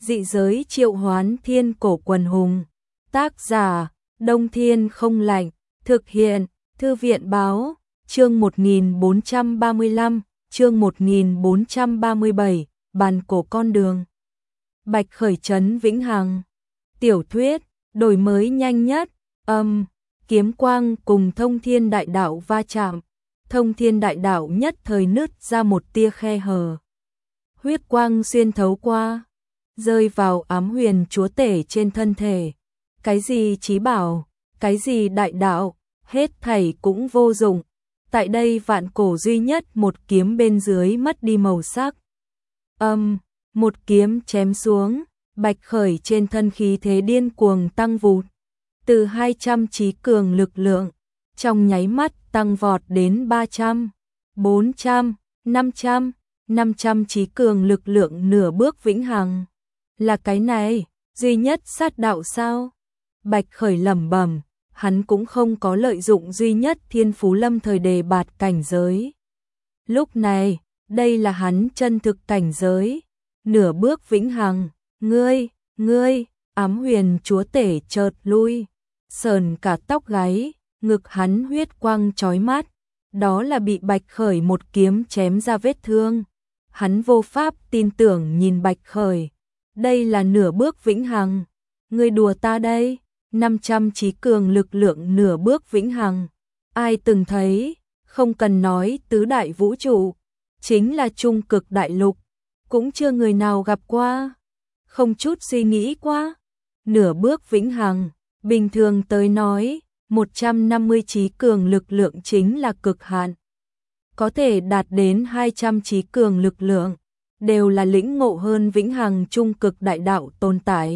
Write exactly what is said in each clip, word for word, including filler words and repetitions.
Dị giới triệu hoán thiên cổ quần hùng. Tác giả, Đông Thiên không lạnh. Thực hiện, Thư viện báo. Chương một nghìn bốn trăm ba mươi lăm, chương một nghìn bốn trăm ba mươi bảy, bàn cổ con đường. Bạch Khởi trấn Vĩnh Hằng. Tiểu thuyết, đổi mới nhanh nhất. Âm, kiếm quang cùng thông thiên đại đạo va chạm. Thông thiên đại đạo nhất thời nứt ra một tia khe hở. Huyết quang xuyên thấu qua, rơi vào ám huyền chúa tể trên thân thể. Cái gì chí bảo, cái gì đại đạo, hết thảy cũng vô dụng. Tại đây vạn cổ duy nhất một kiếm bên dưới mất đi màu sắc. Âm, một kiếm chém xuống, Bạch Khởi trên thân khí thế điên cuồng tăng vụt. Từ hai trăm trí cường lực lượng, trong nháy mắt tăng vọt đến ba trăm, bốn trăm, năm trăm, năm trăm trí cường lực lượng nửa bước vĩnh hằng. Là cái này, duy nhất sát đạo sao? Bạch Khởi lẩm bẩm, hắn cũng không có lợi dụng duy nhất thiên phú lâm thời đề bạt cảnh giới. Lúc này, đây là hắn chân thực cảnh giới, nửa bước vĩnh hằng. Ngươi, ngươi, ám huyền chúa tể chợt lui, sờn cả tóc gáy, ngực hắn huyết quang chói mắt, đó là bị Bạch Khởi một kiếm chém ra vết thương. Hắn vô pháp tin tưởng nhìn Bạch Khởi, đây là nửa bước vĩnh hằng, ngươi đùa ta đây? năm trăm trí cường lực lượng nửa bước vĩnh hằng, ai từng thấy, không cần nói tứ đại vũ trụ, chính là trung cực đại lục, cũng chưa người nào gặp qua, không chút suy nghĩ qua. Nửa bước vĩnh hằng, bình thường tới nói, một trăm năm mươi trí cường lực lượng chính là cực hạn. Có thể đạt đến hai trăm trí cường lực lượng, đều là lĩnh ngộ hơn vĩnh hằng trung cực đại đạo tồn tại.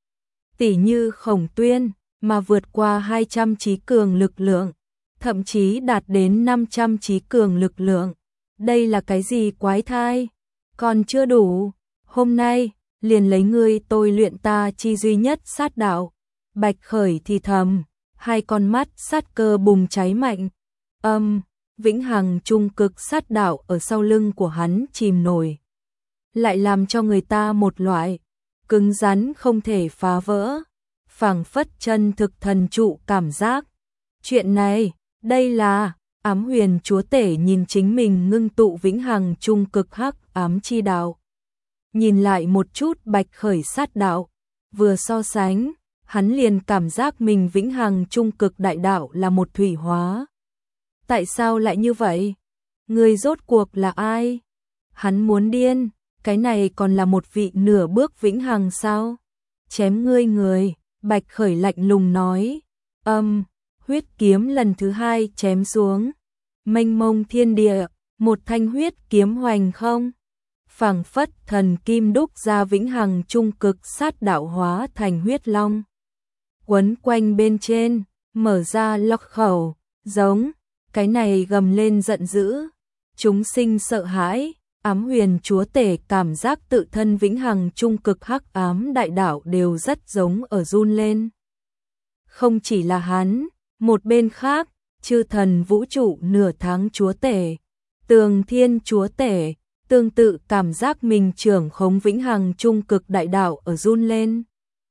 Tỷ như Khổng Tuyên, mà vượt qua hai trăm trí cường lực lượng, thậm chí đạt đến năm trăm trí cường lực lượng. Đây là cái gì quái thai? Còn chưa đủ, hôm nay, liền lấy ngươi tôi luyện ta chi duy nhất sát đạo. Bạch Khởi thì thầm, hai con mắt sát cơ bùng cháy mạnh. Âm, vĩnh hằng trung cực sát đạo ở sau lưng của hắn chìm nổi, lại làm cho người ta một loại cứng rắn không thể phá vỡ, phảng phất chân thực thần trụ cảm giác. Chuyện này, đây là ám huyền chúa tể nhìn chính mình ngưng tụ vĩnh hằng trung cực hắc ám chi đạo. Nhìn lại một chút Bạch Khởi sát đạo, vừa so sánh, hắn liền cảm giác mình vĩnh hằng trung cực đại đạo là một thủy hóa. Tại sao lại như vậy? Người rốt cuộc là ai? Hắn muốn điên, cái này còn là một vị nửa bước vĩnh hằng sao? Chém ngươi người, Bạch Khởi lạnh lùng nói. Âm, huyết kiếm lần thứ hai chém xuống. Mênh mông thiên địa, một thanh huyết kiếm hoành không. Phảng phất thần kim đúc ra vĩnh hằng trung cực sát đạo hóa thành huyết long. Quấn quanh bên trên, mở ra lọc khẩu, giống, cái này gầm lên giận dữ. Chúng sinh sợ hãi, ám huyền chúa tể cảm giác tự thân vĩnh hằng trung cực hắc ám đại đạo đều rất giống ở run lên. Không chỉ là hắn, một bên khác, chư thần vũ trụ nửa tháng chúa tể, tường thiên chúa tể, tương tự cảm giác mình trưởng khống vĩnh hằng trung cực đại đạo ở run lên.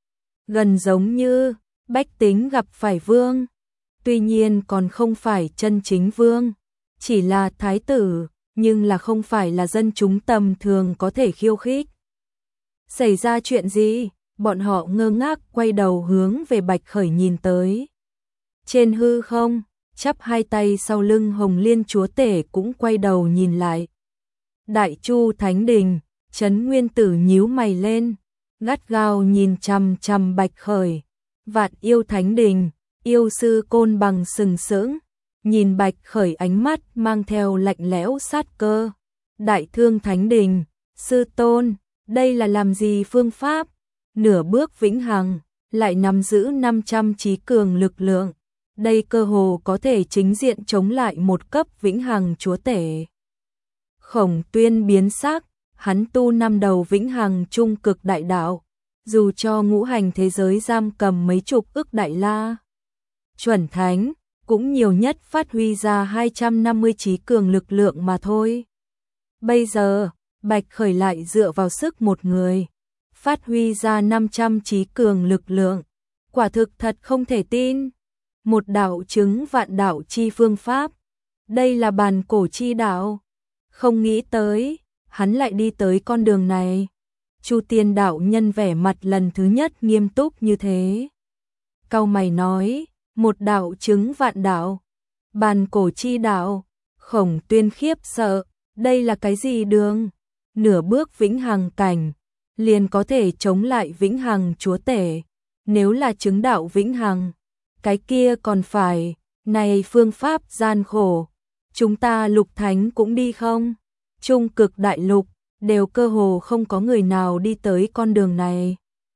Gần giống như bách tính gặp phải vương, tuy nhiên còn không phải chân chính vương, chỉ là thái tử, nhưng là không phải là dân chúng tầm thường có thể khiêu khích. Xảy ra chuyện gì? Bọn họ ngơ ngác quay đầu hướng về Bạch Khởi nhìn tới. Trên hư không, chắp hai tay sau lưng Hồng Liên chúa tể cũng quay đầu nhìn lại. Đại Chu Thánh Đình, Trấn Nguyên Tử nhíu mày lên, gắt gao nhìn chằm chằm Bạch Khởi. Vạn Yêu Thánh Đình, yêu sư Côn Bằng sừng sững, nhìn Bạch Khởi ánh mắt mang theo lạnh lẽo sát cơ. Đại Thương Thánh Đình, sư tôn, đây là làm gì phương pháp? Nửa bước vĩnh hằng, lại nắm giữ năm trăm trí cường lực lượng. Đây cơ hồ có thể chính diện chống lại một cấp vĩnh hằng chúa tể. Khổng Tuyên biến sắc, hắn tu năm đầu vĩnh hằng trung cực đại đạo, dù cho ngũ hành thế giới giam cầm mấy chục ức đại la chuẩn thánh, cũng nhiều nhất phát huy ra hai trăm năm mươi trí cường lực lượng mà thôi. Bây giờ, Bạch Khởi lại dựa vào sức một người, phát huy ra năm trăm trí cường lực lượng. Quả thực thật không thể tin. Một đạo chứng vạn đạo chi phương pháp. Đây là bàn cổ chi đạo. Không nghĩ tới, hắn lại đi tới con đường này. Chu Tiên đạo nhân vẻ mặt lần thứ nhất nghiêm túc như thế. Cau mày nói, một đạo chứng vạn đạo. Bàn cổ chi đạo. Khổng Tuyên khiếp sợ, đây là cái gì đường? Nửa bước vĩnh hằng cảnh, liền có thể chống lại vĩnh hằng chúa tể. Nếu là chứng đạo vĩnh hằng, cái kia còn phải, này phương pháp gian khổ. Chúng ta lục thánh cũng đi không? Trung cực đại lục, đều cơ hồ không có người nào đi tới con đường này.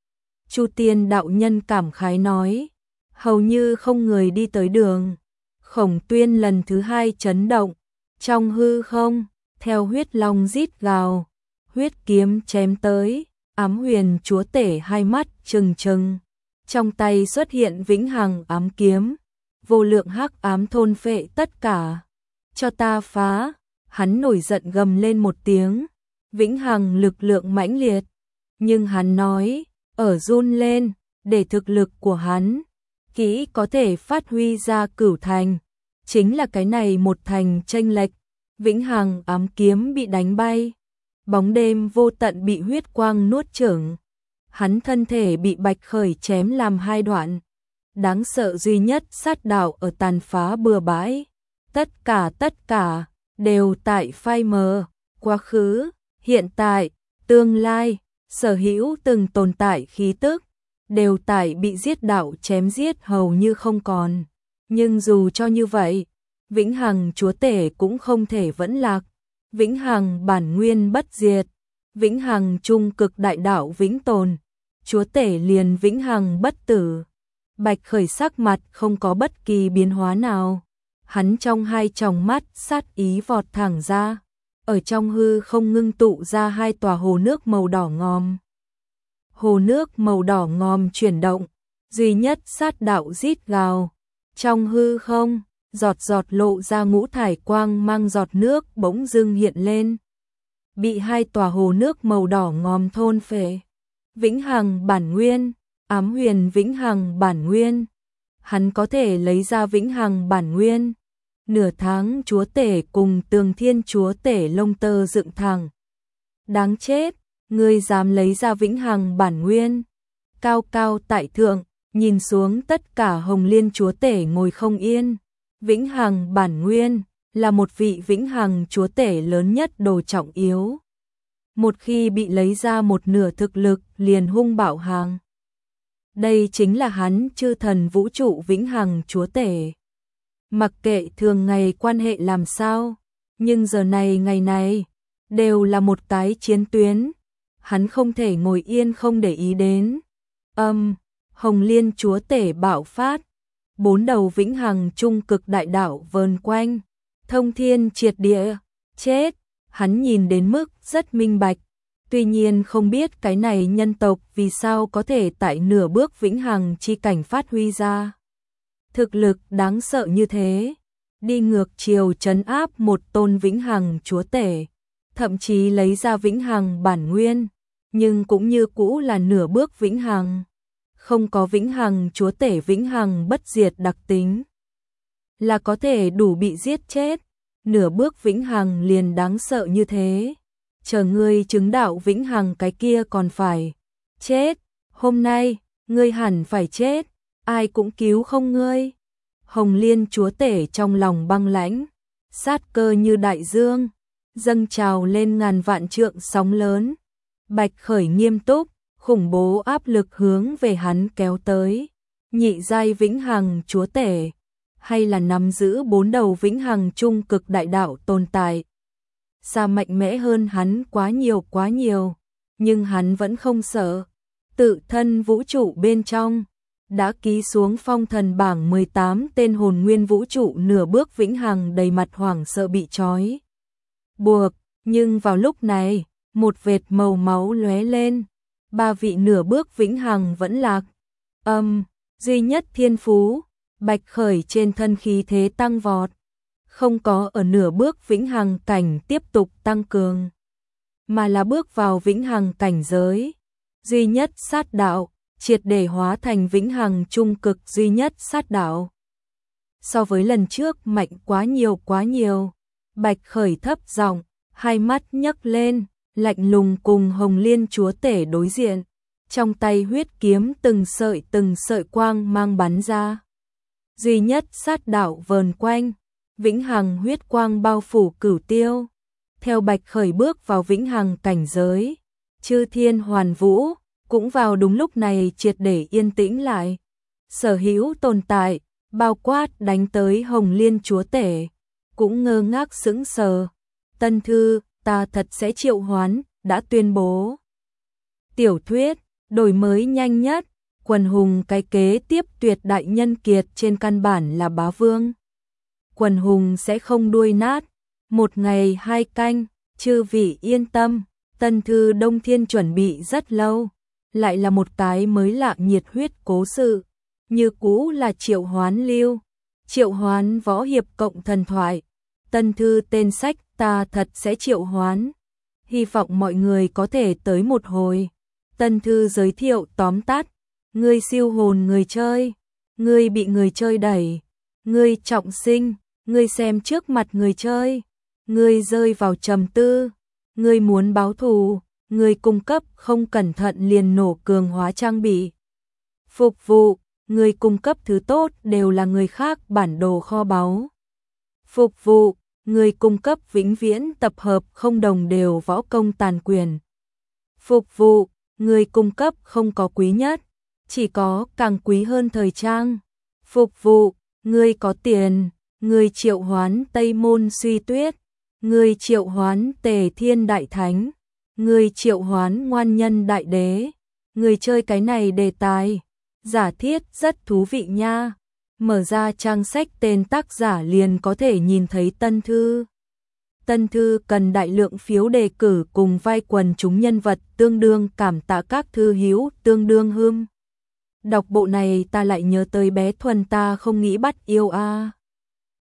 Chu Tiên đạo nhân cảm khái nói, hầu như không người đi tới đường. Khổng Tuyên lần thứ hai chấn động, trong hư không, theo huyết long rít gào, huyết kiếm chém tới, ám huyền chúa tể hai mắt trừng trừng, trong tay xuất hiện vĩnh hằng ám kiếm, vô lượng hắc ám thôn phệ tất cả, cho ta phá. Hắn nổi giận gầm lên một tiếng, vĩnh hằng lực lượng mãnh liệt, nhưng hắn nói, ở run lên, để thực lực của hắn kỹ có thể phát huy ra cửu thành, chính là cái này một thành chênh lệch. Vĩnh hằng ám kiếm bị đánh bay, bóng đêm vô tận bị huyết quang nuốt chửng, hắn thân thể bị Bạch Khởi chém làm hai đoạn. Đáng sợ duy nhất sát đạo ở tàn phá bừa bãi, tất cả tất cả đều tại phai mờ, quá khứ, hiện tại, tương lai, sở hữu từng tồn tại khí tức, đều tại bị giết đạo chém giết hầu như không còn. Nhưng dù cho như vậy, vĩnh hằng chúa tể cũng không thể vẫn lạc, vĩnh hằng bản nguyên bất diệt, vĩnh hằng trung cực đại đạo vĩnh tồn, chúa tể liền vĩnh hằng bất tử. Bạch Khởi sắc mặt không có bất kỳ biến hóa nào, hắn trong hai tròng mắt sát ý vọt thẳng ra, ở trong hư không ngưng tụ ra hai tòa hồ nước màu đỏ ngòm. Hồ nước màu đỏ ngòm chuyển động, duy nhất sát đạo rít gào, trong hư không, giọt giọt lộ ra ngũ thải quang mang giọt nước bỗng dưng hiện lên, bị hai tòa hồ nước màu đỏ ngòm thôn phệ. Vĩnh hằng bản nguyên, ám huyền vĩnh hằng bản nguyên, hắn có thể lấy ra vĩnh hằng bản nguyên. Nửa tháng chúa tể cùng Tường Thiên chúa tể lông tơ dựng thẳng. Đáng chết, ngươi dám lấy ra vĩnh hằng bản nguyên? Cao cao tại thượng, nhìn xuống tất cả Hồng Liên chúa tể ngồi không yên. Vĩnh hằng bản nguyên là một vị vĩnh hằng chúa tể lớn nhất đồ trọng yếu. Một khi bị lấy ra một nửa thực lực liền hung bạo hàng. Đây chính là hắn chư thần vũ trụ vĩnh hằng chúa tể. Mặc kệ thường ngày quan hệ làm sao, nhưng giờ này ngày này, đều là một cái chiến tuyến. Hắn không thể ngồi yên không để ý đến. Âm, Hồng Liên chúa tể bạo phát. Bốn đầu vĩnh hằng trung cực đại đạo vờn quanh. Thông thiên triệt địa, chết. Hắn nhìn đến mức rất minh bạch. Tuy nhiên không biết cái này nhân tộc vì sao có thể tại nửa bước vĩnh hằng chi cảnh phát huy ra. Thực lực đáng sợ như thế, đi ngược chiều trấn áp một tôn vĩnh hằng chúa tể, thậm chí lấy ra vĩnh hằng bản nguyên, nhưng cũng như cũ là nửa bước vĩnh hằng, không có vĩnh hằng chúa tể vĩnh hằng bất diệt đặc tính, là có thể đủ bị giết chết. Nửa bước vĩnh hằng liền đáng sợ như thế, chờ ngươi chứng đạo vĩnh hằng cái kia còn phải chết, hôm nay ngươi hẳn phải chết. Ai cũng cứu không ngươi. Hồng Liên chúa tể trong lòng băng lãnh, sát cơ như đại dương, dâng trào lên ngàn vạn trượng sóng lớn. Bạch Khởi nghiêm túc, khủng bố áp lực hướng về hắn kéo tới. Nhị giai vĩnh hằng chúa tể, hay là nắm giữ bốn đầu vĩnh hằng trung cực đại đạo tồn tại. Xa mạnh mẽ hơn hắn quá nhiều quá nhiều, nhưng hắn vẫn không sợ. Tự thân vũ trụ bên trong đã ký xuống phong thần bảng mười tám tên hồn nguyên vũ trụ nửa bước vĩnh hằng đầy mặt hoảng sợ bị trói buộc, nhưng vào lúc này, một vệt màu máu lóe lên, ba vị nửa bước vĩnh hằng vẫn lạc. Âm, duy nhất thiên phú, Bạch Khởi trên thân khí thế tăng vọt, không có ở nửa bước vĩnh hằng cảnh tiếp tục tăng cường, mà là bước vào vĩnh hằng cảnh giới. duy nhất sát đạo, triệt để hóa thành vĩnh hằng trung cực duy nhất sát đạo. So với lần trước mạnh quá nhiều quá nhiều. Bạch Khởi thấp giọng, hai mắt nhấc lên, lạnh lùng cùng Hồng Liên chúa tể đối diện. Trong tay huyết kiếm từng sợi từng sợi quang mang bắn ra. Duy nhất sát đạo vờn quanh, vĩnh hằng huyết quang bao phủ cửu tiêu. Theo Bạch Khởi bước vào vĩnh hằng cảnh giới, chư thiên hoàn vũ, cũng vào đúng lúc này triệt để yên tĩnh lại. Sở hữu tồn tại, bao quát đánh tới Hồng Liên chúa tể, cũng ngơ ngác sững sờ. Tân thư, ta thật sẽ triệu hoán, đã tuyên bố. Tiểu thuyết, đổi mới nhanh nhất, quần hùng cái kế tiếp tuyệt đại nhân kiệt trên căn bản là bá vương. Quần hùng sẽ không đuôi nát, một ngày hai canh, chư vị yên tâm, tân thư Đông Thiên chuẩn bị rất lâu, lại là một cái mới lạ nhiệt huyết cố sự, như cũ là triệu hoán lưu, triệu hoán võ hiệp cộng thần thoại, tân thư tên sách ta thật sẽ triệu hoán, hy vọng mọi người có thể tới một hồi. Tân thư giới thiệu tóm tắt, ngươi siêu hồn người chơi, ngươi bị người chơi đẩy, ngươi trọng sinh, ngươi xem trước mặt người chơi, ngươi rơi vào trầm tư, ngươi muốn báo thù, ngươi cung cấp không cẩn thận liền nổ cường hóa trang bị. Phục vụ, ngươi cung cấp thứ tốt đều là người khác bản đồ kho báu. Phục vụ, ngươi cung cấp vĩnh viễn tập hợp không đồng đều võ công tàn quyền. Phục vụ, người cung cấp không có quý nhất, chỉ có càng quý hơn thời trang. Phục vụ, người có tiền, người triệu hoán Tây Môn Suy Tuyết, người triệu hoán Tề Thiên Đại Thánh, người triệu hoán Ngoan Nhân Đại Đế. Người chơi cái này đề tài, giả thiết rất thú vị nha. Mở ra trang sách tên tác giả liền có thể nhìn thấy tân thư. Tân thư cần đại lượng phiếu đề cử cùng vai quần chúng nhân vật tương đương, cảm tạ các thư hữu tương đương hươm. Đọc bộ này ta lại nhớ tới bé Thuần ta không nghĩ bắt yêu a.